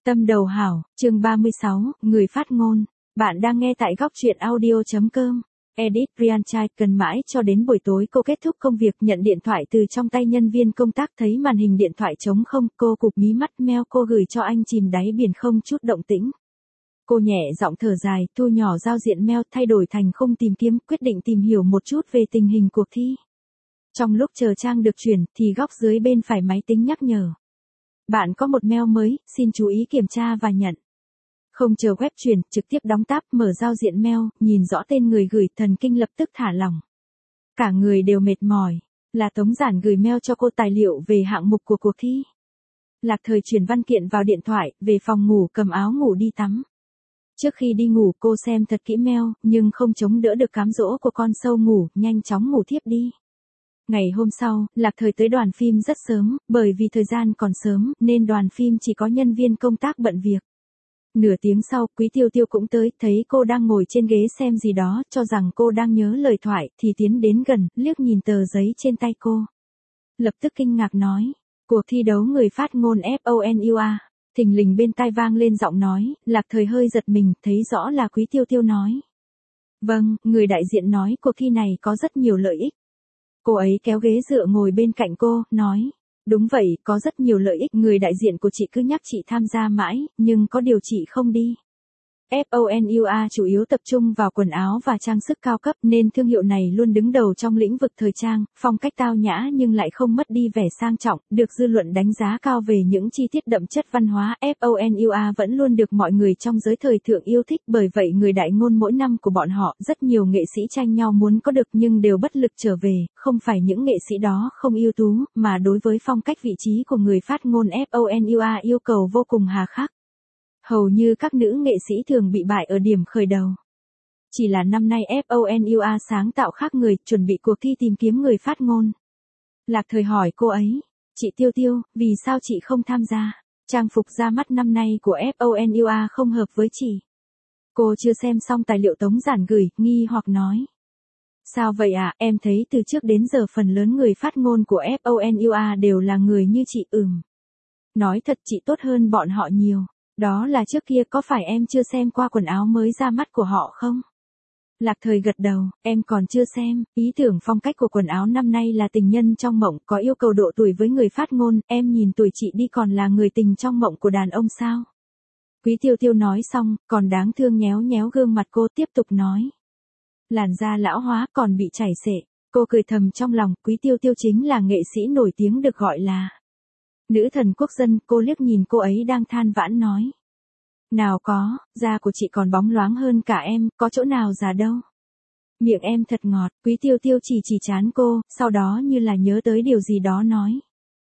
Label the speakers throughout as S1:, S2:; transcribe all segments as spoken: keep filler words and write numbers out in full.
S1: Tâm đầu hảo, chương ba mươi sáu, người phát ngôn. Bạn đang nghe tại góc truyện audio.com. Edit Priyanchai cần mãi cho đến buổi tối cô kết thúc công việc nhận điện thoại từ trong tay nhân viên công tác, thấy màn hình điện thoại trống không, cô cụp mí mắt, mail cô gửi cho anh chìm đáy biển không chút động tĩnh. Cô nhẹ giọng thở dài, thu nhỏ giao diện mail, thay đổi thành khung tìm kiếm, quyết định tìm hiểu một chút về tình hình cuộc thi. Trong lúc chờ trang được chuyển, thì góc dưới bên phải máy tính nhắc nhở. Bạn có một mail mới, xin chú ý kiểm tra và nhận. Không chờ web chuyển, trực tiếp đóng tab, mở giao diện mail, nhìn rõ tên người gửi, thần kinh lập tức thả lỏng. Cả người đều mệt mỏi. Là Tống Giản gửi mail cho cô tài liệu về hạng mục của cuộc thi. Lạc Thời chuyển văn kiện vào điện thoại, về phòng ngủ cầm áo ngủ đi tắm. Trước khi đi ngủ cô xem thật kỹ mail, nhưng không chống đỡ được cám dỗ của con sâu ngủ, nhanh chóng ngủ thiếp đi. Ngày hôm sau, Lạc Thời tới đoàn phim rất sớm, bởi vì thời gian còn sớm, nên đoàn phim chỉ có nhân viên công tác bận việc. Nửa tiếng sau, Quý Tiêu Tiêu cũng tới, thấy cô đang ngồi trên ghế xem gì đó, cho rằng cô đang nhớ lời thoại, thì tiến đến gần, liếc nhìn tờ giấy trên tay cô. Lập tức kinh ngạc nói, cuộc thi đấu người phát ngôn phonua. Thình lình bên tai vang lên giọng nói, Lạc Thời hơi giật mình, thấy rõ là Quý Tiêu Tiêu nói. Vâng, người đại diện nói cuộc thi này có rất nhiều lợi ích. Cô ấy kéo ghế dựa ngồi bên cạnh cô, nói. Đúng vậy, có rất nhiều lợi ích, người đại diện của chị cứ nhắc chị tham gia mãi, nhưng có điều chị không đi. phonua chủ yếu tập trung vào quần áo và trang sức cao cấp, nên thương hiệu này luôn đứng đầu trong lĩnh vực thời trang, phong cách tao nhã nhưng lại không mất đi vẻ sang trọng, được dư luận đánh giá cao về những chi tiết đậm chất văn hóa. phonua vẫn luôn được mọi người trong giới thời thượng yêu thích, bởi vậy người đại ngôn mỗi năm của bọn họ, rất nhiều nghệ sĩ tranh nhau muốn có được nhưng đều bất lực trở về, không phải những nghệ sĩ đó không ưu tú, mà đối với phong cách vị trí của người phát ngôn phonua yêu cầu vô cùng hà khắc. Hầu như các nữ nghệ sĩ thường bị bại ở điểm khởi đầu. Chỉ là năm nay phonua sáng tạo khác người, chuẩn bị cuộc thi tìm kiếm người phát ngôn. Lạc Thời hỏi cô ấy, chị Tiêu Tiêu, vì sao chị không tham gia? Trang phục ra mắt năm nay của phonua không hợp với chị. Cô chưa xem xong tài liệu Tống Giản gửi, nghi hoặc nói. Sao vậy ạ, à? Em thấy từ trước đến giờ phần lớn người phát ngôn của phonua đều là người như chị. Ừm. Nói thật chị tốt hơn bọn họ nhiều. Đó là trước kia, có phải em chưa xem qua quần áo mới ra mắt của họ không? Lạc Thời gật đầu, em còn chưa xem, ý tưởng phong cách của quần áo năm nay là tình nhân trong mộng, có yêu cầu độ tuổi với người phát ngôn, em nhìn tuổi chị đi còn là người tình trong mộng của đàn ông sao? Quý Tiêu Tiêu nói xong, còn đáng thương nhéo nhéo gương mặt cô, tiếp tục nói. Làn da lão hóa còn bị chảy xệ, cô cười thầm trong lòng, Quý Tiêu Tiêu chính là nghệ sĩ nổi tiếng được gọi là nữ thần quốc dân. Cô liếc nhìn cô ấy đang than vãn nói. Nào có, da của chị còn bóng loáng hơn cả em, có chỗ nào già đâu. Miệng em thật ngọt. Quý Tiêu Tiêu chỉ chỉ trán cô, sau đó như là nhớ tới điều gì đó nói.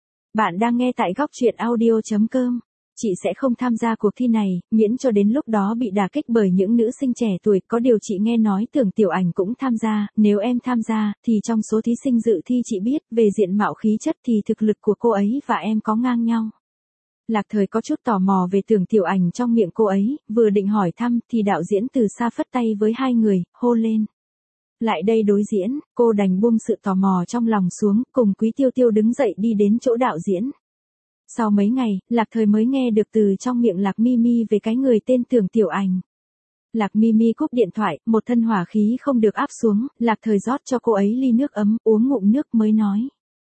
S1: Bạn đang nghe tại góc truyện audio.com. Chị sẽ không tham gia cuộc thi này, miễn cho đến lúc đó bị đả kích bởi những nữ sinh trẻ tuổi, có điều chị nghe nói Tưởng Tiểu Ảnh cũng tham gia, nếu em tham gia, thì trong số thí sinh dự thi chị biết, về diện mạo khí chất thì thực lực của cô ấy và em có ngang nhau. Lạc Thời có chút tò mò về Tưởng Tiểu Ảnh trong miệng cô ấy, vừa định hỏi thăm, thì đạo diễn từ xa phất tay với hai người, hô lên. Lại đây đối diễn, cô đành buông sự tò mò trong lòng xuống, cùng Quý Tiêu Tiêu đứng dậy đi đến chỗ đạo diễn. Sau mấy ngày, Lạc Thời mới nghe được từ trong miệng Lạc Mimi về cái người tên Tưởng Tiểu Ảnh. Lạc Mimi cúp điện thoại, một thân hỏa khí không được áp xuống, Lạc Thời rót cho cô ấy ly nước ấm, uống ngụm nước mới nói.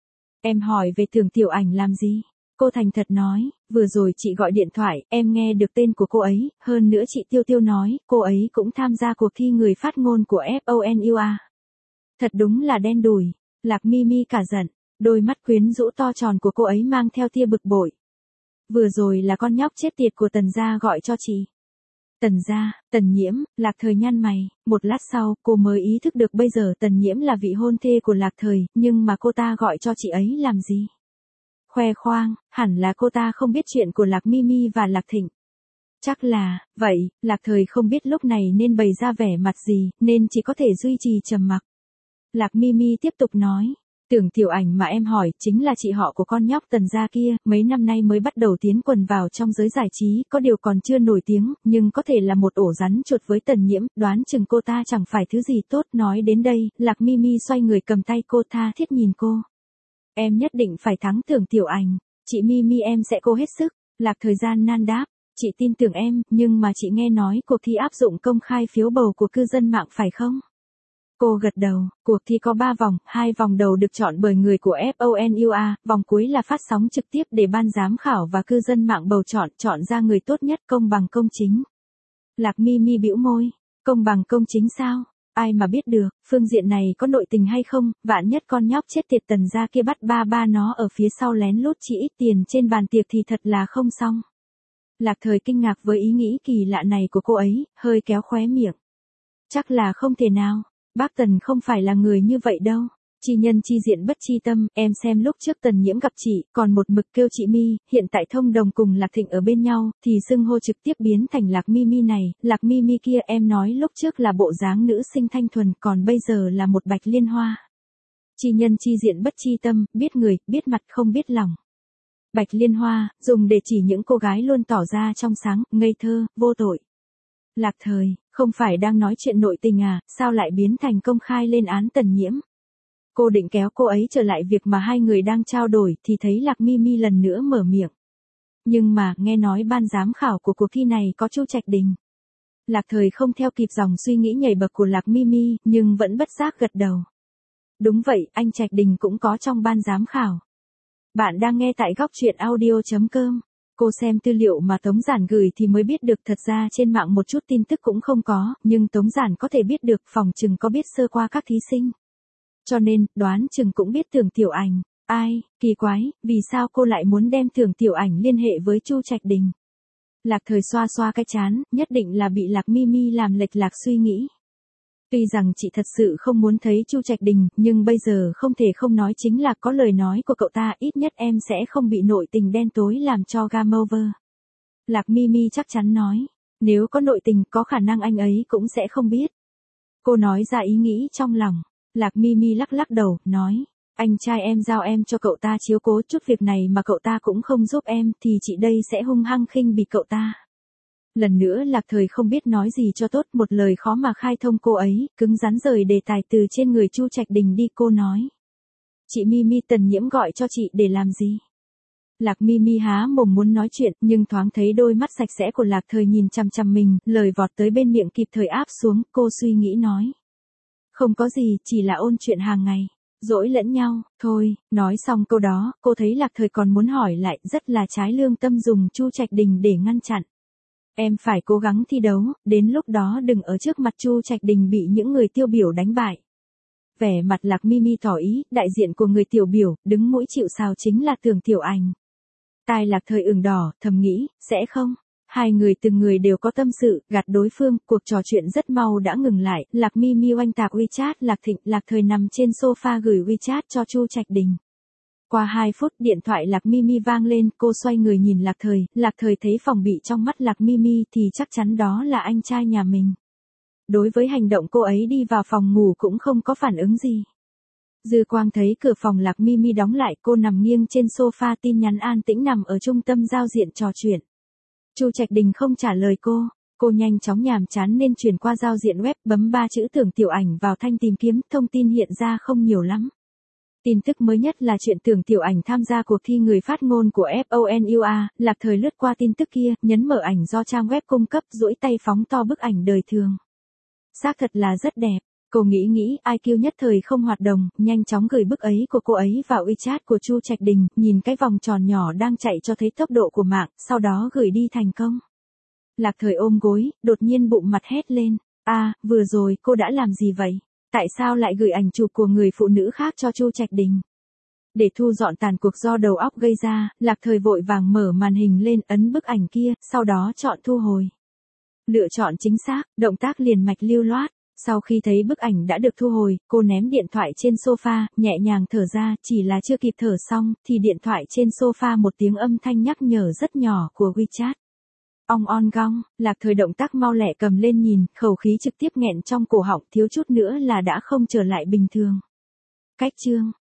S1: Em hỏi về Tưởng Tiểu Ảnh làm gì? Cô thành thật nói, vừa rồi chị gọi điện thoại, em nghe được tên của cô ấy, hơn nữa chị Tiêu Tiêu nói, cô ấy cũng tham gia cuộc thi người phát ngôn của phonua. Thật đúng là đen đủi. Lạc Mimi cả giận. Đôi mắt quyến rũ to tròn của cô ấy mang theo tia bực bội. Vừa rồi là con nhóc chết tiệt của Tần gia gọi cho chị. Tần gia, Tần Nhiễm. Lạc Thời nhăn mày, một lát sau, cô mới ý thức được bây giờ Tần Nhiễm là vị hôn thê của Lạc Thời, nhưng mà cô ta gọi cho chị ấy làm gì? Khoe khoang, hẳn là cô ta không biết chuyện của Lạc Mimi và Lạc Thịnh. Chắc là, vậy, Lạc Thời không biết lúc này nên bày ra vẻ mặt gì, nên chỉ có thể duy trì trầm mặc. Lạc Mimi tiếp tục nói. Tưởng Tiểu Ảnh mà em hỏi, chính là chị họ của con nhóc Tần gia kia, mấy năm nay mới bắt đầu tiến quần vào trong giới giải trí, có điều còn chưa nổi tiếng, nhưng có thể là một ổ rắn chuột với Tần Nhiễm, đoán chừng cô ta chẳng phải thứ gì tốt. Nói đến đây, Lạc Mimi xoay người cầm tay cô, tha thiết nhìn cô. Em nhất định phải thắng Tưởng Tiểu Ảnh, chị Mimi em sẽ cố hết sức. Lạc Thời gian nan đáp, Chị tin tưởng em, nhưng mà chị nghe nói cuộc thi áp dụng công khai phiếu bầu của cư dân mạng phải không? Cô gật đầu, cuộc thi có ba vòng, hai vòng đầu được chọn bởi người của Fonua, vòng cuối là phát sóng trực tiếp để ban giám khảo và cư dân mạng bầu chọn, chọn ra người tốt nhất, công bằng công chính. Lạc Mimi bĩu môi, công bằng công chính sao? Ai mà biết được, phương diện này có nội tình hay không, vạn nhất con nhóc chết tiệt Tần gia kia bắt ba ba nó ở phía sau lén lút chỉ ít tiền trên bàn tiệc thì thật là không xong. Lạc Thời kinh ngạc với ý nghĩ kỳ lạ này của cô ấy, hơi kéo khóe miệng. Chắc là không thể nào, bác Tần không phải là người như vậy đâu. Chi nhân chi diện bất chi tâm, em xem lúc trước Tần Nhiễm gặp chị, còn một mực kêu chị Mi, hiện tại thông đồng cùng Lạc Thịnh ở bên nhau, thì xưng hô trực tiếp biến thành Lạc Mimi này, Lạc Mimi kia em nói lúc trước là bộ dáng nữ sinh thanh thuần, còn bây giờ là một bạch liên hoa. Chi nhân chi diện bất chi tâm, biết người, biết mặt không biết lòng. Bạch liên hoa, dùng để chỉ những cô gái luôn tỏ ra trong sáng, ngây thơ, vô tội. Lạc Thời, không phải đang nói chuyện nội tình à, sao lại biến thành công khai lên án Tần Nhiễm? Cô định kéo cô ấy trở lại việc mà hai người đang trao đổi thì thấy Lạc Mimi lần nữa mở miệng. Nhưng mà, nghe nói ban giám khảo của cuộc thi này có Chu Trạch Đình. Lạc Thời không theo kịp dòng suy nghĩ nhảy bậc của Lạc Mimi, nhưng vẫn bất giác gật đầu. Đúng vậy, anh Trạch Đình cũng có trong ban giám khảo. Bạn đang nghe tại góc truyện audio chấm com. Cô xem tư liệu mà Tống Giản gửi thì mới biết được thật ra trên mạng một chút tin tức cũng không có, nhưng Tống Giản có thể biết được, phòng chừng có biết sơ qua các thí sinh. Cho nên, đoán chừng cũng biết Tưởng Tiểu Ảnh. Ai, kỳ quái, vì sao cô lại muốn đem Tưởng Tiểu Ảnh liên hệ với Chu Trạch Đình? Lạc Thời xoa xoa cái trán, nhất định là bị Lạc Mimi làm lệch lạc suy nghĩ. Tuy rằng chị thật sự không muốn thấy Chu Trạch Đình, nhưng bây giờ không thể không nói chính là có lời nói của cậu ta, ít nhất em sẽ không bị nội tình đen tối làm cho game over. Lạc Mimi chắc chắn nói, nếu có nội tình có khả năng anh ấy cũng sẽ không biết. Cô nói ra ý nghĩ trong lòng. Lạc Mimi lắc lắc đầu, nói, anh trai em giao em cho cậu ta chiếu cố, chút việc này mà cậu ta cũng không giúp em thì chị đây sẽ hung hăng khinh bỉ cậu ta. Lần nữa Lạc Thời không biết nói gì cho tốt, một lời khó mà khai thông cô ấy, cứng rắn rời đề tài từ trên người Chu Trạch Đình đi. Cô nói, chị Mimi, Tần Nhiễm gọi cho chị để làm gì? Lạc Mimi há mồm muốn nói chuyện, nhưng thoáng thấy đôi mắt sạch sẽ của Lạc Thời nhìn chằm chằm mình, lời vọt tới bên miệng kịp thời áp xuống, cô suy nghĩ nói. Không có gì, chỉ là ôn chuyện hàng ngày, dỗi lẫn nhau, thôi. Nói xong câu đó, cô thấy Lạc Thời còn muốn hỏi lại, rất là trái lương tâm dùng Chu Trạch Đình để ngăn chặn. Em phải cố gắng thi đấu, đến lúc đó đừng ở trước mặt Chu Trạch Đình bị những người tiêu biểu đánh bại. Vẻ mặt Lạc Mimi tỏ ý, đại diện của người tiểu biểu, đứng mũi chịu sào chính là Tưởng Tiểu Ảnh. Tai Lạc Thời ửng đỏ, thầm nghĩ, sẽ không. Hai người từng người đều có tâm sự, gạt đối phương, cuộc trò chuyện rất mau đã ngừng lại, Lạc Mimi oanh tạc WeChat Lạc Thịnh, Lạc Thời nằm trên sofa gửi WeChat cho Chu Trạch Đình. Qua hai phút, điện thoại Lạc Mimi vang lên, cô xoay người nhìn Lạc Thời, Lạc Thời thấy phòng bị trong mắt Lạc Mimi thì chắc chắn đó là anh trai nhà mình. Đối với hành động cô ấy đi vào phòng ngủ cũng không có phản ứng gì. Dư quang thấy cửa phòng Lạc Mimi đóng lại, cô nằm nghiêng trên sofa, tin nhắn an tĩnh nằm ở trung tâm giao diện trò chuyện. Chu Trạch Đình không trả lời cô, cô nhanh chóng nhàm chán nên chuyển qua giao diện web, bấm ba chữ Tưởng Tiểu Ảnh vào thanh tìm kiếm, thông tin hiện ra không nhiều lắm. Tin tức mới nhất là chuyện Tưởng Tiểu Ảnh tham gia cuộc thi người phát ngôn của Fonua, Lạc Thời lướt qua tin tức kia, nhấn mở ảnh do trang web cung cấp, duỗi tay phóng to bức ảnh đời thường. Xác thật là rất đẹp. Cô nghĩ nghĩ, i kiu nhất thời không hoạt động, nhanh chóng gửi bức ấy của cô ấy vào WeChat của Chu Trạch Đình, nhìn cái vòng tròn nhỏ đang chạy cho thấy tốc độ của mạng, sau đó gửi đi thành công. Lạc Thời ôm gối, đột nhiên bụng mặt hét lên, a, à, vừa rồi cô đã làm gì vậy? Tại sao lại gửi ảnh chụp của người phụ nữ khác cho Chu Trạch Đình? Để thu dọn tàn cuộc do đầu óc gây ra, Lạc Thời vội vàng mở màn hình lên, ấn bức ảnh kia, sau đó chọn thu hồi. Lựa chọn chính xác, động tác liền mạch lưu loát. Sau khi thấy bức ảnh đã được thu hồi, cô ném điện thoại trên sofa, nhẹ nhàng thở ra, chỉ là chưa kịp thở xong, thì điện thoại trên sofa một tiếng âm thanh nhắc nhở rất nhỏ của WeChat. Ong on gong, Lạc Thời động tác mau lẹ cầm lên nhìn, khẩu khí trực tiếp nghẹn trong cổ họng, thiếu chút nữa là đã không trở lại bình thường. Cách chương